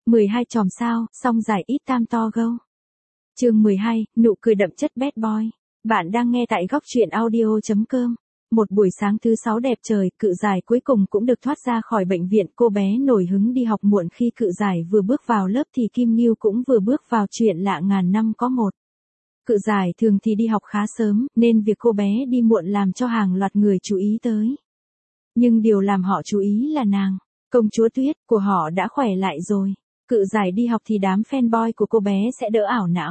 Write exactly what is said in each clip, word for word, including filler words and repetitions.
mười hai chòm sao, song giải ít tam to gâu. Chương mười hai, nụ cười đậm chất bad boy. Bạn đang nghe tại góc truyện audio chấm com. Một buổi sáng thứ sáu đẹp trời, Cự Giải cuối cùng cũng được thoát ra khỏi bệnh viện. Cô bé nổi hứng đi học muộn. Khi Cự Giải vừa bước vào lớp thì Kim Nghiêu cũng vừa bước vào. Chuyện lạ ngàn năm có một. Cự Giải thường thì đi học khá sớm, nên việc cô bé đi muộn làm cho hàng loạt người chú ý tới. Nhưng điều làm họ chú ý là nàng, công chúa Tuyết của họ đã khỏe lại rồi. Cự Giải đi học thì đám fanboy của cô bé sẽ đỡ ảo não.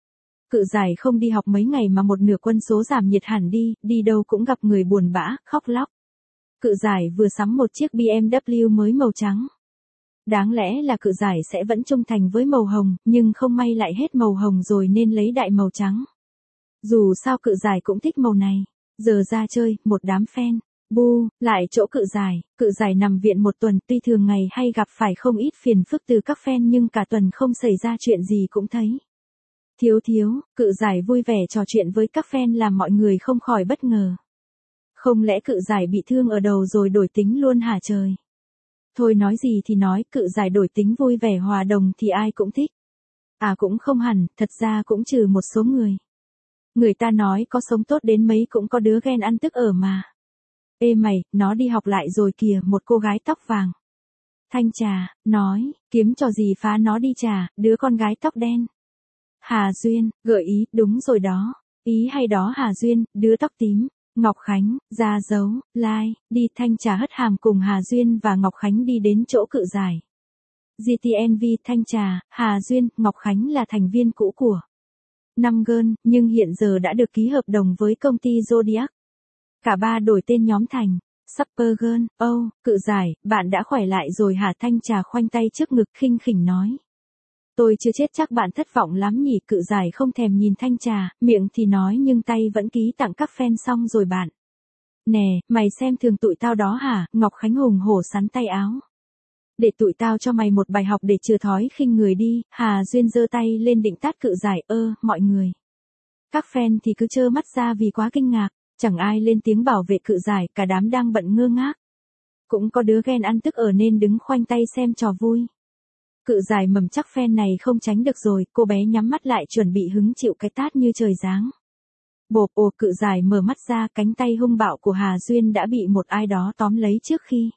Cự Giải không đi học mấy ngày mà một nửa quân số giảm nhiệt hẳn đi, đi đâu cũng gặp người buồn bã, khóc lóc. Cự Giải vừa sắm một chiếc bê em vê mới màu trắng. Đáng lẽ là Cự Giải sẽ vẫn trung thành với màu hồng, nhưng không may lại hết màu hồng rồi nên lấy đại màu trắng. Dù sao Cự Giải cũng thích màu này. Giờ ra chơi, một đám fan bu lại chỗ Cự Giải. Cự Giải nằm viện một tuần, tuy thường ngày hay gặp phải không ít phiền phức từ các fan nhưng cả tuần không xảy ra chuyện gì cũng thấy thiếu thiếu. Cự Giải vui vẻ trò chuyện với các fan làm mọi người không khỏi bất ngờ. Không lẽ Cự Giải bị thương ở đầu rồi đổi tính luôn hả trời? Thôi nói gì thì nói, Cự Giải đổi tính vui vẻ hòa đồng thì ai cũng thích. À cũng không hẳn, thật ra cũng trừ một số người. Người ta nói có sống tốt đến mấy cũng có đứa ghen ăn tức ở mà. Ê mày, nó đi học lại rồi kìa. Một cô gái tóc vàng Thanh Trà nói, kiếm trò gì phá nó đi Trà, đứa con gái tóc đen. Hà Duyên gợi ý, đúng rồi đó. Ý hay đó Hà Duyên, đứa tóc tím. Ngọc Khánh ra dấu like đi. Thanh Trà hất hàm cùng Hà Duyên và Ngọc Khánh đi đến chỗ Cự Giải. giê tê en vê Thanh Trà, Hà Duyên, Ngọc Khánh là thành viên cũ của năm Girl, nhưng hiện giờ đã được ký hợp đồng với công ty Zodiac. Cả ba đổi tên nhóm thành Super Girl. Âu, oh, Cự Giải, bạn đã khỏe lại rồi hả? Thanh Trà khoanh tay trước ngực khinh khỉnh nói. Tôi chưa chết chắc bạn thất vọng lắm nhỉ. Cự Giải không thèm nhìn Thanh Trà, miệng thì nói nhưng tay vẫn ký tặng các fan xong rồi bạn. Nè, mày xem thường tụi tao đó hả? Ngọc Khánh hùng hổ sắn tay áo. Để tụi tao cho mày một bài học để chừa thói khinh người đi. Hà Duyên giơ tay lên định tát Cự Giải. Ơ, mọi người. Các fan thì cứ trơ mắt ra vì quá kinh ngạc. Chẳng ai lên tiếng bảo vệ Cự Giải, cả đám đang bận ngơ ngác. Cũng có đứa ghen ăn tức ở nên đứng khoanh tay xem trò vui. Cự Giải mầm chắc fan này không tránh được rồi, cô bé nhắm mắt lại chuẩn bị hứng chịu cái tát như trời giáng. Bộp. Ồ. Cự Giải mở mắt ra, cánh tay hung bạo của Hà Duyên đã bị một ai đó tóm lấy trước khi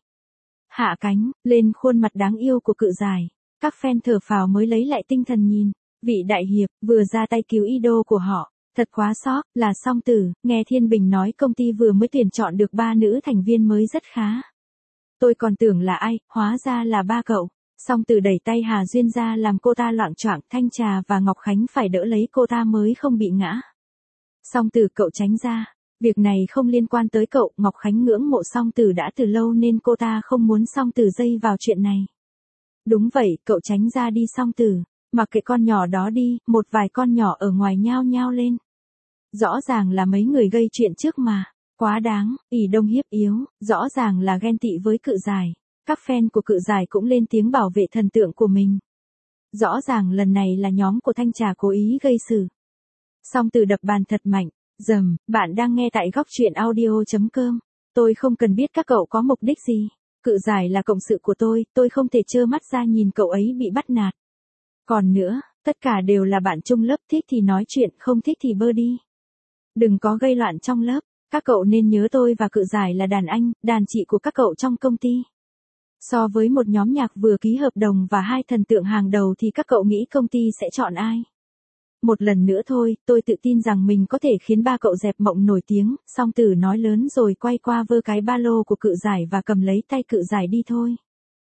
hạ cánh lên khuôn mặt đáng yêu của Cự Giải. Các fan thở phào mới lấy lại tinh thần nhìn vị đại hiệp vừa ra tay cứu idol của họ. Thật quá sốc, là Song Tử. Nghe Thiên Bình nói công ty vừa mới tuyển chọn được ba nữ thành viên mới rất khá. Tôi còn tưởng là ai, hóa ra là ba cậu. Song Tử đẩy tay Hà Duyên ra làm cô ta loạng choạng. Thanh Trà và Ngọc Khánh phải đỡ lấy cô ta mới không bị ngã. Song Tử, cậu tránh ra. Việc này không liên quan tới cậu. Ngọc Khánh ngưỡng mộ Song Tử đã từ lâu nên cô ta không muốn Song Tử dây vào chuyện này. Đúng vậy, cậu tránh ra đi Song Tử. Mặc kệ con nhỏ đó đi. Một vài con nhỏ ở ngoài nhao nhao lên. Rõ ràng là mấy người gây chuyện trước mà. Quá đáng, ỷ đông hiếp yếu. Rõ ràng là ghen tị với Cự Giải. Các fan của Cự Giải cũng lên tiếng bảo vệ thần tượng của mình. Rõ ràng lần này là nhóm của Thanh Trà cố ý gây sự. Song Tử đập bàn thật mạnh. Dầm, bạn đang nghe tại góc truyện audio chấm com. Tôi không cần biết các cậu có mục đích gì. Cự Giải là cộng sự của tôi, tôi không thể trơ mắt ra nhìn cậu ấy bị bắt nạt. Còn nữa, tất cả đều là bạn chung lớp, thích thì nói chuyện, không thích thì bơ đi. Đừng có gây loạn trong lớp. Các cậu nên nhớ tôi và Cự Giải là đàn anh, đàn chị của các cậu trong công ty. So với một nhóm nhạc vừa ký hợp đồng và hai thần tượng hàng đầu thì các cậu nghĩ công ty sẽ chọn ai? Một lần nữa thôi, tôi tự tin rằng mình có thể khiến ba cậu dẹp mộng nổi tiếng. Song Tử nói lớn rồi quay qua vơ cái ba lô của Cự Giải và cầm lấy tay Cự Giải đi thôi.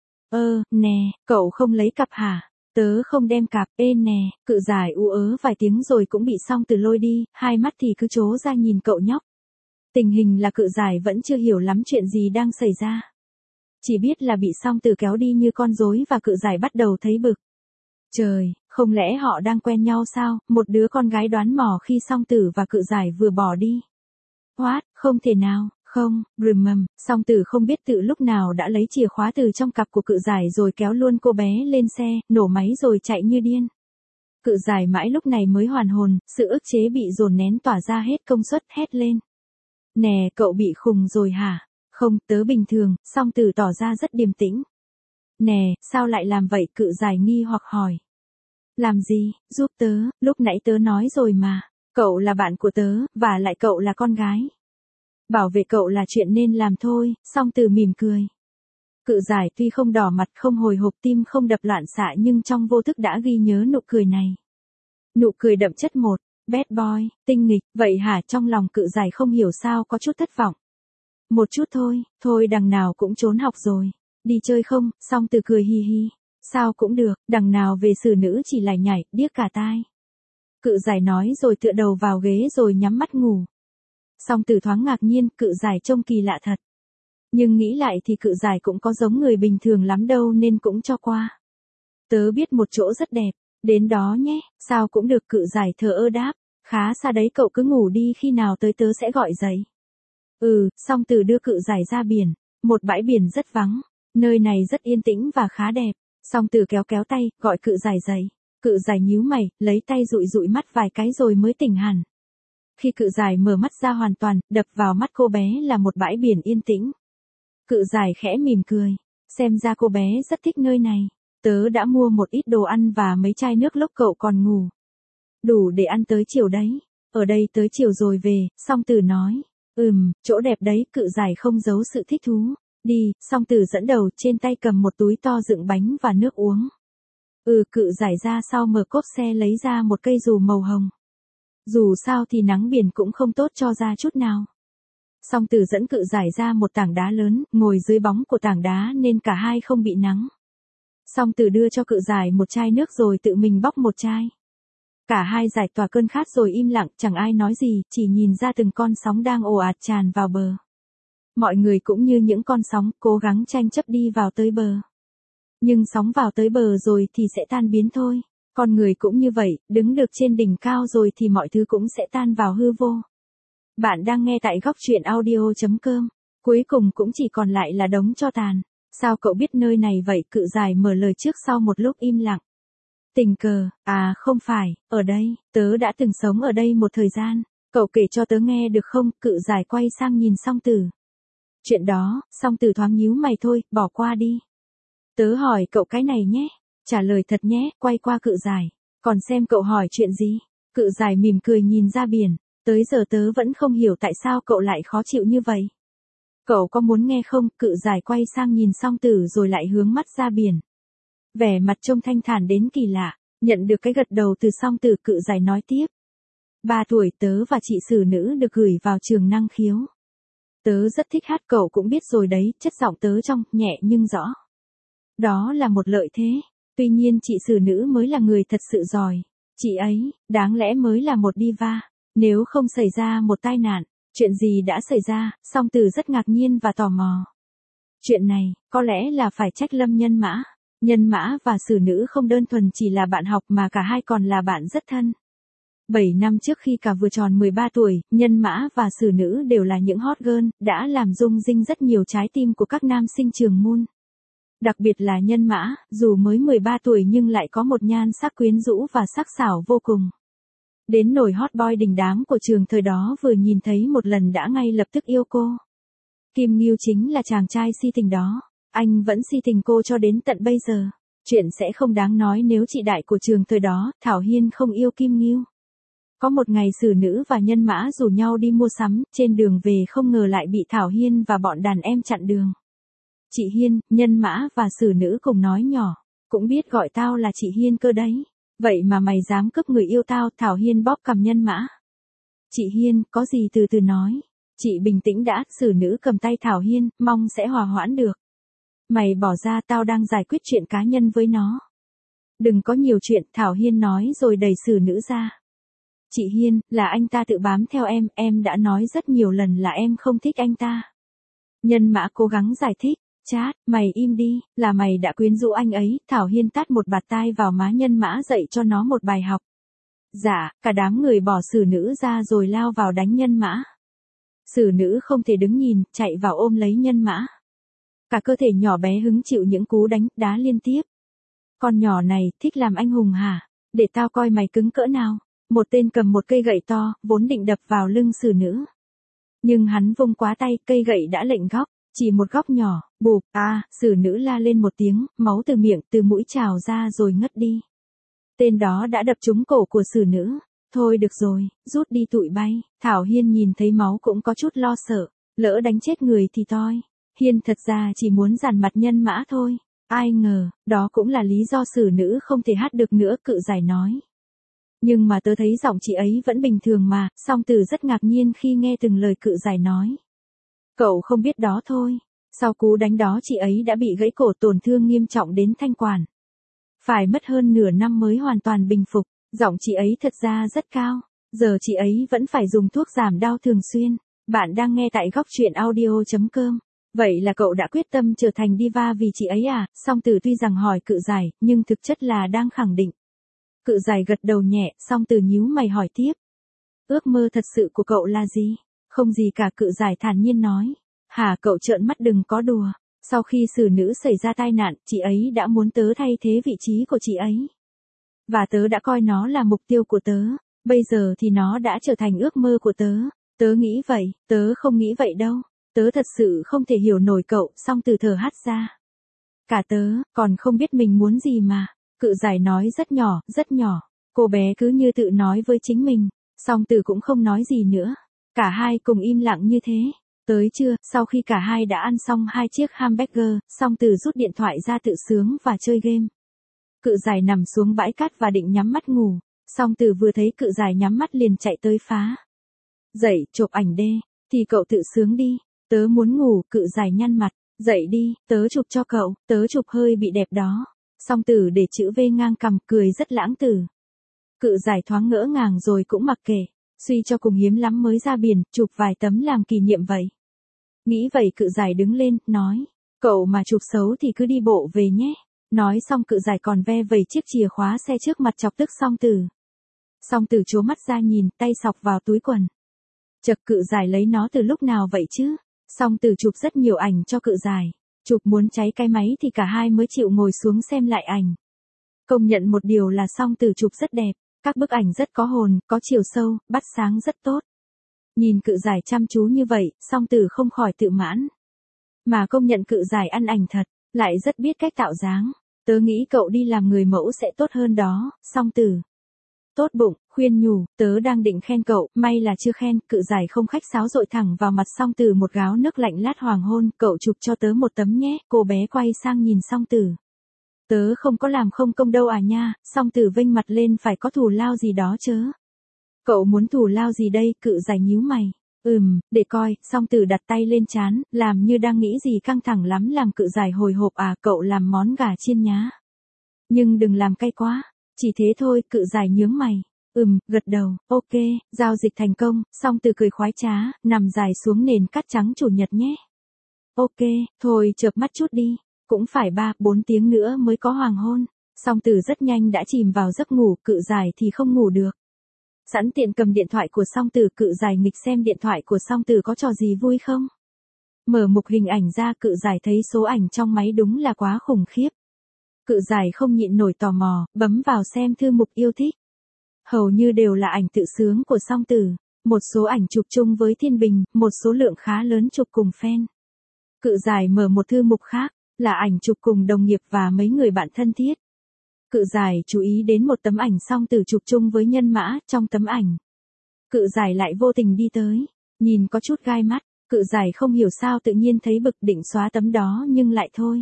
Ơ, nè, cậu không lấy cặp hả? Tớ không đem cặp. Ê nè. Cự Giải ú ớ vài tiếng rồi cũng bị Song Tử lôi đi, hai mắt thì cứ trố ra nhìn cậu nhóc. Tình hình là Cự Giải vẫn chưa hiểu lắm chuyện gì đang xảy ra. Chỉ biết là bị Song Tử kéo đi như con rối và Cự Giải bắt đầu thấy bực. Trời, không lẽ họ đang quen nhau sao? Một đứa con gái đoán mò khi Song Tử và Cự Giải vừa bỏ đi. What? Không thể nào. Không, Brimum. Song Tử không biết tự lúc nào đã lấy chìa khóa từ trong cặp của Cự Giải rồi kéo luôn cô bé lên xe, nổ máy rồi chạy như điên. Cự Giải mãi lúc này mới hoàn hồn, sự ức chế bị dồn nén tỏa ra hết công suất, hét lên. Nè, cậu bị khùng rồi hả? Không, tớ bình thường. Song Tử tỏ ra rất điềm tĩnh. Nè, sao lại làm vậy? Cự giải nghi hoặc hỏi. Làm gì, giúp tớ, lúc nãy tớ nói rồi mà, cậu là bạn của tớ, và lại cậu là con gái. Bảo vệ cậu là chuyện nên làm thôi, Song Từ mỉm cười. Cự giải tuy không đỏ mặt không hồi hộp tim không đập loạn xạ nhưng trong vô thức đã ghi nhớ nụ cười này. Nụ cười đậm chất một, bad boy, tinh nghịch, vậy hả? Trong lòng cự giải không hiểu sao có chút thất vọng. Một chút thôi, thôi đằng nào cũng trốn học rồi. Đi chơi không? Song Từ cười hi hi. Sao cũng được, đằng nào về xử nữ chỉ lải nhải, điếc cả tai. Cự giải nói rồi tựa đầu vào ghế rồi nhắm mắt ngủ. Song Từ thoáng ngạc nhiên, cự giải trông kỳ lạ thật. Nhưng nghĩ lại thì cự giải cũng có giống người bình thường lắm đâu nên cũng cho qua. Tớ biết một chỗ rất đẹp, đến đó nhé, sao cũng được. Cự giải thờ ơ đáp, khá xa đấy, cậu cứ ngủ đi, khi nào tới tớ sẽ gọi dậy. Ừ, Song Từ đưa cự giải ra biển, một bãi biển rất vắng, nơi này rất yên tĩnh và khá đẹp. Song Từ kéo kéo tay, gọi cự giải dậy. Cự giải nhíu mày, lấy tay dụi dụi mắt vài cái rồi mới tỉnh hẳn. Khi cự giải mở mắt ra hoàn toàn, đập vào mắt cô bé là một bãi biển yên tĩnh. Cự giải khẽ mỉm cười, xem ra cô bé rất thích nơi này. Tớ đã mua một ít đồ ăn và mấy chai nước lúc cậu còn ngủ. Đủ để ăn tới chiều đấy. Ở đây tới chiều rồi về, Song Từ nói. Ừm, chỗ đẹp đấy, cự giải không giấu sự thích thú. Đi, Song Từ dẫn đầu, trên tay cầm một túi to đựng bánh và nước uống. Ừ, cự giải ra sau mở cốp xe lấy ra một cây dù màu hồng. Dù sao thì nắng biển cũng không tốt cho da chút nào. Song Từ dẫn cự giải ra một tảng đá lớn, ngồi dưới bóng của tảng đá nên cả hai không bị nắng. Song Từ đưa cho cự giải một chai nước rồi tự mình bóc một chai. Cả hai giải tỏa cơn khát rồi im lặng, chẳng ai nói gì, chỉ nhìn ra từng con sóng đang ồ ạt tràn vào bờ. Mọi người cũng như những con sóng, cố gắng tranh chấp đi vào tới bờ. Nhưng sóng vào tới bờ rồi thì sẽ tan biến thôi. Con người cũng như vậy, đứng được trên đỉnh cao rồi thì mọi thứ cũng sẽ tan vào hư vô. Bạn đang nghe tại góc truyện audio chấm com. Cuối cùng cũng chỉ còn lại là đống tro tàn. Sao cậu biết nơi này vậy? Cự giải mở lời trước sau một lúc im lặng. Tình cờ, à không phải, ở đây, tớ đã từng sống ở đây một thời gian. Cậu kể cho tớ nghe được không? Cự giải quay sang nhìn Song Từ. Chuyện đó, Song Từ thoáng nhíu mày thôi, bỏ qua đi. Tớ hỏi cậu cái này nhé. Trả lời thật nhé, quay qua cự giải. Còn xem cậu hỏi chuyện gì? Cự giải mỉm cười nhìn ra biển. Tới giờ tớ vẫn không hiểu tại sao cậu lại khó chịu như vậy. Cậu có muốn nghe không? Cự giải quay sang nhìn Song Từ rồi lại hướng mắt ra biển. Vẻ mặt trông thanh thản đến kỳ lạ. Nhận được cái gật đầu từ Song Từ, cự giải nói tiếp. Ba tuổi tớ và chị xử nữ được gửi vào trường năng khiếu. Tớ rất thích hát, cậu cũng biết rồi đấy, chất giọng tớ trong, nhẹ nhưng rõ. Đó là một lợi thế. Tuy nhiên chị xử nữ mới là người thật sự giỏi. Chị ấy, đáng lẽ mới là một diva. Nếu không xảy ra một tai nạn, chuyện gì đã xảy ra? Song Từ rất ngạc nhiên và tò mò. Chuyện này, có lẽ là phải trách Lâm Nhân Mã. Nhân Mã và xử nữ không đơn thuần chỉ là bạn học mà cả hai còn là bạn rất thân. bảy năm trước khi cả vừa tròn mười ba tuổi, Nhân Mã và xử nữ đều là những hot girl, đã làm rung rinh rất nhiều trái tim của các nam sinh trường môn. Đặc biệt là Nhân Mã, dù mới mười ba tuổi nhưng lại có một nhan sắc quyến rũ và sắc sảo vô cùng. Đến nổi hot boy đình đám của trường thời đó vừa nhìn thấy một lần đã ngay lập tức yêu cô. Kim Ngưu chính là chàng trai si tình đó. Anh vẫn si tình cô cho đến tận bây giờ. Chuyện sẽ không đáng nói nếu chị đại của trường thời đó, Thảo Hiên không yêu Kim Ngưu. Có một ngày xử nữ và Nhân Mã rủ nhau đi mua sắm, trên đường về không ngờ lại bị Thảo Hiên và bọn đàn em chặn đường. Chị Hiên, Nhân Mã và xử nữ cùng nói nhỏ. Cũng biết gọi tao là chị Hiên cơ đấy. Vậy mà mày dám cướp người yêu tao? Thảo Hiên bóp cằm Nhân Mã. Chị Hiên, có gì từ từ nói. Chị bình tĩnh đã, xử nữ cầm tay Thảo Hiên, mong sẽ hòa hoãn được. Mày bỏ ra, tao đang giải quyết chuyện cá nhân với nó. Đừng có nhiều chuyện, Thảo Hiên nói rồi đẩy xử nữ ra. Chị Hiên, là anh ta tự bám theo em, em đã nói rất nhiều lần là em không thích anh ta. Nhân Mã cố gắng giải thích. Chát, mày im đi, là mày đã quyến rũ anh ấy. Thảo Hiên tát một bạt tai vào má Nhân Mã dạy cho nó một bài học. Dạ, cả đám người bỏ xử nữ ra rồi lao vào đánh Nhân Mã. Xử nữ không thể đứng nhìn, chạy vào ôm lấy Nhân Mã. Cả cơ thể nhỏ bé hứng chịu những cú đánh, đá liên tiếp. Con nhỏ này, thích làm anh hùng hả? Để tao coi mày cứng cỡ nào. Một tên cầm một cây gậy to, vốn định đập vào lưng xử nữ. Nhưng hắn vung quá tay, cây gậy đã lệch góc. Chỉ một góc nhỏ, bụp, à, xử nữ la lên một tiếng, máu từ miệng, từ mũi trào ra rồi ngất đi. Tên đó đã đập trúng cổ của xử nữ. Thôi được rồi, rút đi tụi bay. Thảo Hiên nhìn thấy máu cũng có chút lo sợ, lỡ đánh chết người thì toi. Hiên thật ra chỉ muốn giàn mặt nhân mã thôi. Ai ngờ, đó cũng là lý do xử nữ không thể hát được nữa, Cự Giải nói. Nhưng mà tớ thấy giọng chị ấy vẫn bình thường mà, song từ rất ngạc nhiên khi nghe từng lời Cự Giải nói. Cậu không biết đó thôi. Sau cú đánh đó chị ấy đã bị gãy cổ, tổn thương nghiêm trọng đến thanh quản. Phải mất hơn nửa năm mới hoàn toàn bình phục. Giọng chị ấy thật ra rất cao. Giờ chị ấy vẫn phải dùng thuốc giảm đau thường xuyên. Bạn đang nghe tại góc truyện audio chấm com. Vậy là cậu đã quyết tâm trở thành diva vì chị ấy à? Song Từ tuy rằng hỏi Cự Giải, nhưng thực chất là đang khẳng định. Cự Giải gật đầu nhẹ, Song Từ nhíu mày hỏi tiếp. Ước mơ thật sự của cậu là gì? Không gì cả, Cự Giải thản nhiên nói. Hả, cậu trợn mắt, đừng có đùa. Sau khi xử nữ xảy ra tai nạn, chị ấy đã muốn tớ thay thế vị trí của chị ấy. Và tớ đã coi nó là mục tiêu của tớ. Bây giờ thì nó đã trở thành ước mơ của tớ. Tớ nghĩ vậy, tớ không nghĩ vậy đâu. Tớ thật sự không thể hiểu nổi cậu. Song Từ thở hắt ra. Cả tớ, còn không biết mình muốn gì mà. Cự Giải nói rất nhỏ, rất nhỏ. Cô bé cứ như tự nói với chính mình. Song Từ cũng không nói gì nữa. Cả hai cùng im lặng như thế. Tới trưa, sau khi cả hai đã ăn xong hai chiếc hamburger, Song Từ rút điện thoại ra tự sướng và chơi game. Cự Giải nằm xuống bãi cát và định nhắm mắt ngủ. Song Từ vừa thấy Cự Giải nhắm mắt liền chạy tới phá. Dậy, chụp ảnh đê. Thì cậu tự sướng đi. Tớ muốn ngủ. Cự Giải nhăn mặt. Dậy đi, tớ chụp cho cậu. Tớ chụp hơi bị đẹp đó. Song Từ để chữ V ngang cằm, cười rất lãng tử. Cự Giải thoáng ngỡ ngàng rồi cũng mặc kệ. Suy cho cùng hiếm lắm mới ra biển, chụp vài tấm làm kỷ niệm vậy. Nghĩ vậy Cự Giải đứng lên, nói. Cậu mà chụp xấu thì cứ đi bộ về nhé. Nói xong Cự Giải còn ve vẩy chiếc chìa khóa xe trước mặt chọc tức Song Từ. Song Từ trố mắt ra nhìn, tay sọc vào túi quần. Chật, Cự Giải lấy nó từ lúc nào vậy chứ? Song Từ chụp rất nhiều ảnh cho Cự Giải. Chụp muốn cháy cái máy thì cả hai mới chịu ngồi xuống xem lại ảnh. Công nhận một điều là Song Từ chụp rất đẹp. Các bức ảnh rất có hồn, có chiều sâu, bắt sáng rất tốt. Nhìn Cự Giải chăm chú như vậy, Song Từ không khỏi tự mãn. Mà công nhận Cự Giải ăn ảnh thật, lại rất biết cách tạo dáng. Tớ nghĩ cậu đi làm người mẫu sẽ tốt hơn đó. Song Từ tốt bụng, khuyên nhủ, tớ đang định khen cậu, may là chưa khen. Cự Giải không khách sáo dội thẳng vào mặt Song Từ một gáo nước lạnh lát hoàng hôn. Cậu chụp cho tớ một tấm nhé. Cô bé quay sang nhìn Song Từ. Tớ không có làm không công đâu à nha. Song Từ vênh mặt lên, phải có thù lao gì đó chớ. Cậu muốn thù lao gì đây? Cự Giải nhíu mày. Ừm, để coi. Song Từ đặt tay lên trán, làm như đang nghĩ gì căng thẳng lắm, làm Cự Giải hồi hộp. À, cậu làm món gà chiên nhá. Nhưng đừng làm cay quá. Chỉ thế thôi. Cự Giải nhướng mày. Ừm, gật đầu. Ok, giao dịch thành công. Song Từ cười khoái trá, nằm dài xuống nền cát trắng chủ nhật nhé. Ok, thôi chợp mắt chút đi. Cũng phải ba, bốn tiếng nữa mới có hoàng hôn. Song Từ rất nhanh đã chìm vào giấc ngủ. Cự Giải thì không ngủ được. Sẵn tiện cầm điện thoại của Song Từ. Cự Giải nghịch xem điện thoại của Song Từ có trò gì vui không. Mở mục hình ảnh ra, Cự Giải thấy số ảnh trong máy đúng là quá khủng khiếp. Cự Giải không nhịn nổi tò mò, bấm vào xem thư mục yêu thích. Hầu như đều là ảnh tự sướng của Song Từ. Một số ảnh chụp chung với Thiên Bình, một số lượng khá lớn chụp cùng fan. Cự Giải mở một thư mục khác, là ảnh chụp cùng đồng nghiệp và mấy người bạn thân thiết. Cự Giải chú ý đến một tấm ảnh Song Từ chụp chung với Nhân Mã. Trong tấm ảnh, Cự Giải lại vô tình đi tới, nhìn có chút gai mắt. Cự Giải không hiểu sao tự nhiên thấy bực, định xóa tấm đó nhưng lại thôi.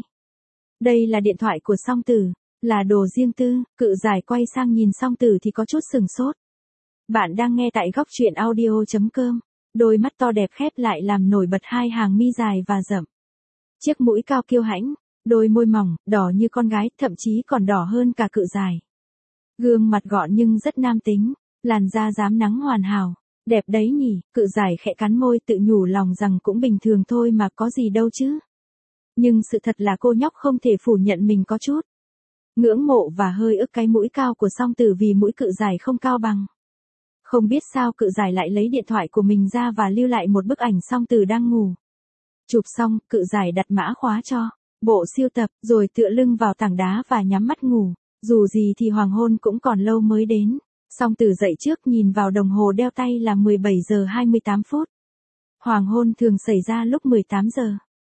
Đây là điện thoại của Song Từ, là đồ riêng tư. Cự Giải quay sang nhìn Song Từ thì có chút sừng sốt. Bạn đang nghe tại góc truyện audio chấm com. Đôi mắt to đẹp khép lại làm nổi bật hai hàng mi dài và rậm. Chiếc mũi cao kiêu hãnh, đôi môi mỏng, đỏ như con gái, thậm chí còn đỏ hơn cả Cự Giải. Gương mặt gọn nhưng rất nam tính, làn da rám nắng hoàn hảo. Đẹp đấy nhỉ. Cự Giải khẽ cắn môi, tự nhủ lòng rằng cũng bình thường thôi mà, có gì đâu chứ. Nhưng sự thật là cô nhóc không thể phủ nhận mình có chút ngưỡng mộ và hơi ức cái mũi cao của Song Từ vì mũi Cự Giải không cao bằng. Không biết sao Cự Giải lại lấy điện thoại của mình ra và lưu lại một bức ảnh Song Từ đang ngủ. Chụp xong, Cự Giải đặt mã khóa cho bộ siêu tập, rồi tựa lưng vào tảng đá và nhắm mắt ngủ. Dù gì thì hoàng hôn cũng còn lâu mới đến. Song Từ dậy trước, nhìn vào đồng hồ đeo tay là mười bảy giờ hai mươi tám phút. Hoàng hôn thường xảy ra lúc mười tám giờ.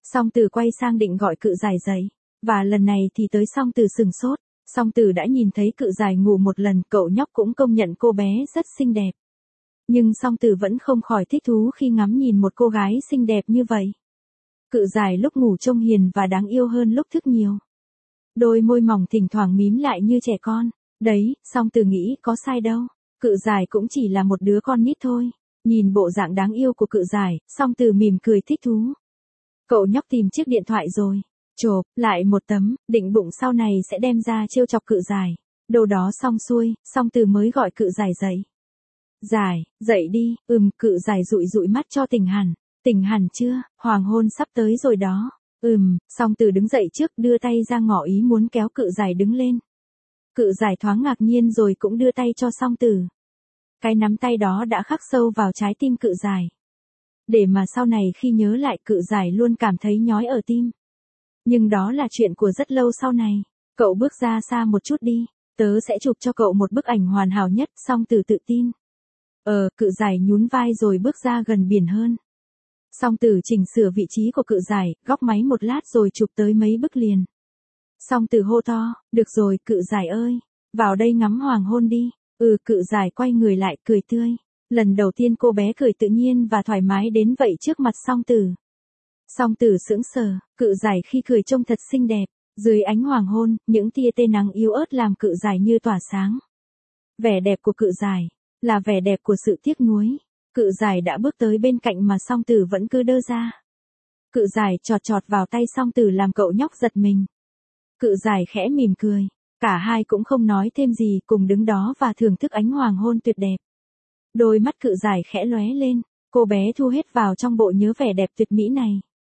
Song Tử quay sang định gọi Cự Giải dậy, và lần này thì tới Song Tử sừng sốt. Song Tử đã nhìn thấy Cự Giải ngủ một lần, cậu nhóc cũng công nhận cô bé rất xinh đẹp. Nhưng Song Tử vẫn không khỏi thích thú khi ngắm nhìn một cô gái xinh đẹp như vậy. Cự Giải lúc ngủ trông hiền và đáng yêu hơn lúc thức nhiều. Đôi môi mỏng thỉnh thoảng mím lại như trẻ con. Đấy, Song Tử nghĩ có sai đâu. Cự Giải cũng chỉ là một đứa con nít thôi. Nhìn bộ dạng đáng yêu của Cự Giải, Song Tử mỉm cười thích thú. Cậu nhóc tìm chiếc điện thoại rồi. Chộp, lại một tấm, định bụng sau này sẽ đem ra trêu chọc Cự Giải. Đâu đó xong xuôi, Song Tử mới gọi Cự Giải dậy. Giải, dậy đi, ừm, Cự Giải dụi dụi mắt cho tỉnh hẳn. Tỉnh hẳn chưa, hoàng hôn sắp tới rồi đó. Ừm, Song Tử đứng dậy trước, đưa tay ra ngỏ ý muốn kéo Cự Giải đứng lên. Cự Giải thoáng ngạc nhiên rồi cũng đưa tay cho Song Tử. Cái nắm tay đó đã khắc sâu vào trái tim Cự Giải. Để mà sau này khi nhớ lại, Cự Giải luôn cảm thấy nhói ở tim. Nhưng đó là chuyện của rất lâu sau này. Cậu bước ra xa một chút đi, tớ sẽ chụp cho cậu một bức ảnh hoàn hảo nhất. Song Tử tự tin. Ờ, Cự Giải nhún vai rồi bước ra gần biển hơn. Song Tử chỉnh sửa vị trí của Cự Giải, góc máy một lát rồi chụp tới mấy bức liền. Song Tử hô to, được rồi Cự Giải ơi, vào đây ngắm hoàng hôn đi. Ừ, Cự Giải quay người lại cười tươi. Lần đầu tiên cô bé cười tự nhiên và thoải mái đến vậy trước mặt Song Tử. Song Tử sững sờ, Cự Giải khi cười trông thật xinh đẹp. Dưới ánh hoàng hôn, những tia tê nắng yếu ớt làm Cự Giải như tỏa sáng. Vẻ đẹp của Cự Giải là vẻ đẹp của sự tiếc nuối. Cự Giải đã bước tới bên cạnh mà Song Tử vẫn cứ đơ ra. Cự Giải chọt chọt vào tay Song Tử làm cậu nhóc giật mình. Cự Giải khẽ mỉm cười. Cả hai cũng không nói thêm gì, cùng đứng đó và thưởng thức ánh hoàng hôn tuyệt đẹp. Đôi mắt Cự Giải khẽ lóe lên, cô bé thu hết vào trong bộ nhớ vẻ đẹp tuyệt mỹ này.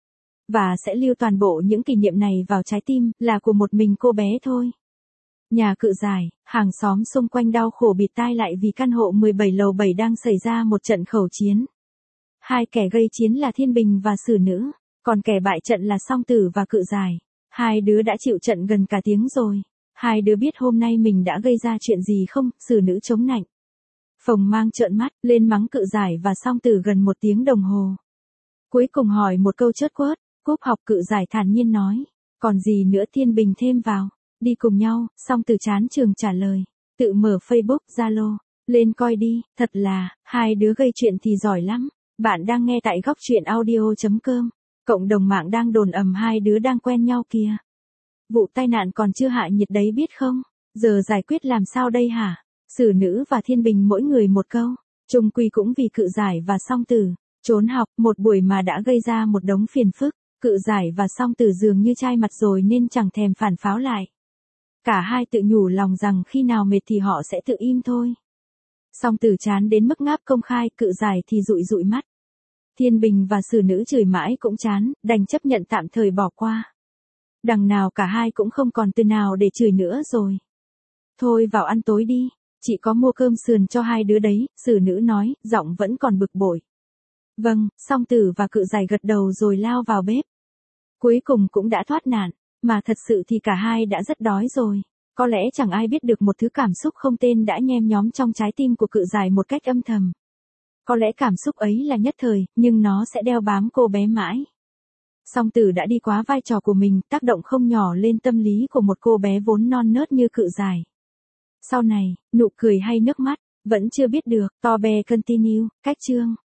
Và sẽ lưu toàn bộ những kỷ niệm này vào trái tim, là của một mình cô bé thôi. Nhà Cự Giải, hàng xóm xung quanh đau khổ bịt tai lại vì căn hộ mười bảy lầu bảy đang xảy ra một trận khẩu chiến. Hai kẻ gây chiến là Thiên Bình và Sử Nữ, còn kẻ bại trận là Song Tử và Cự Giải. Hai đứa đã chịu trận gần cả tiếng rồi. Hai đứa biết hôm nay mình đã gây ra chuyện gì không? Sử Nữ chống nạnh. Phồng Mang trợn mắt, lên mắng Cự Giải và Song Tử gần một tiếng đồng hồ. Cuối cùng hỏi một câu chớt quớt, cúp học. Cự Giải thản nhiên nói. Còn gì nữa? Thiên Bình thêm vào. Đi cùng nhau. Song Tử chán trường trả lời. Tự mở Facebook, Zalo. Lên coi đi, thật là, hai đứa gây chuyện thì giỏi lắm. Bạn đang nghe tại góc truyện audio chấm com. Cộng đồng mạng đang đồn ầm hai đứa đang quen nhau kìa. Vụ tai nạn còn chưa hạ nhiệt đấy biết không? Giờ giải quyết làm sao đây hả? Sử Nữ và Thiên Bình mỗi người một câu. Chung quy cũng vì Cự Giải và Song Tử. Trốn học, một buổi mà đã gây ra một đống phiền phức. Cự Giải và Song Tử dường như chai mặt rồi nên chẳng thèm phản pháo lại. Cả hai tự nhủ lòng rằng khi nào mệt thì họ sẽ tự im thôi. Song Tử chán đến mức ngáp công khai, Cự Giải thì dụi dụi mắt. Thiên Bình và Sử Nữ chửi mãi cũng chán, đành chấp nhận tạm thời bỏ qua. Đằng nào cả hai cũng không còn từ nào để chửi nữa rồi. Thôi vào ăn tối đi, chị có mua cơm sườn cho hai đứa đấy, Sử Nữ nói, giọng vẫn còn bực bội. Vâng, Song Tử và Cự Giải gật đầu rồi lao vào bếp. Cuối cùng cũng đã thoát nạn, mà thật sự thì cả hai đã rất đói rồi. Có lẽ chẳng ai biết được một thứ cảm xúc không tên đã nhem nhóm trong trái tim của Cự Giải một cách âm thầm. Có lẽ cảm xúc ấy là nhất thời, nhưng nó sẽ đeo bám cô bé mãi. Song Tử đã đi quá vai trò của mình, tác động không nhỏ lên tâm lý của một cô bé vốn non nớt như Cự Giải. Sau này, nụ cười hay nước mắt, vẫn chưa biết được. To be continue, cách chương.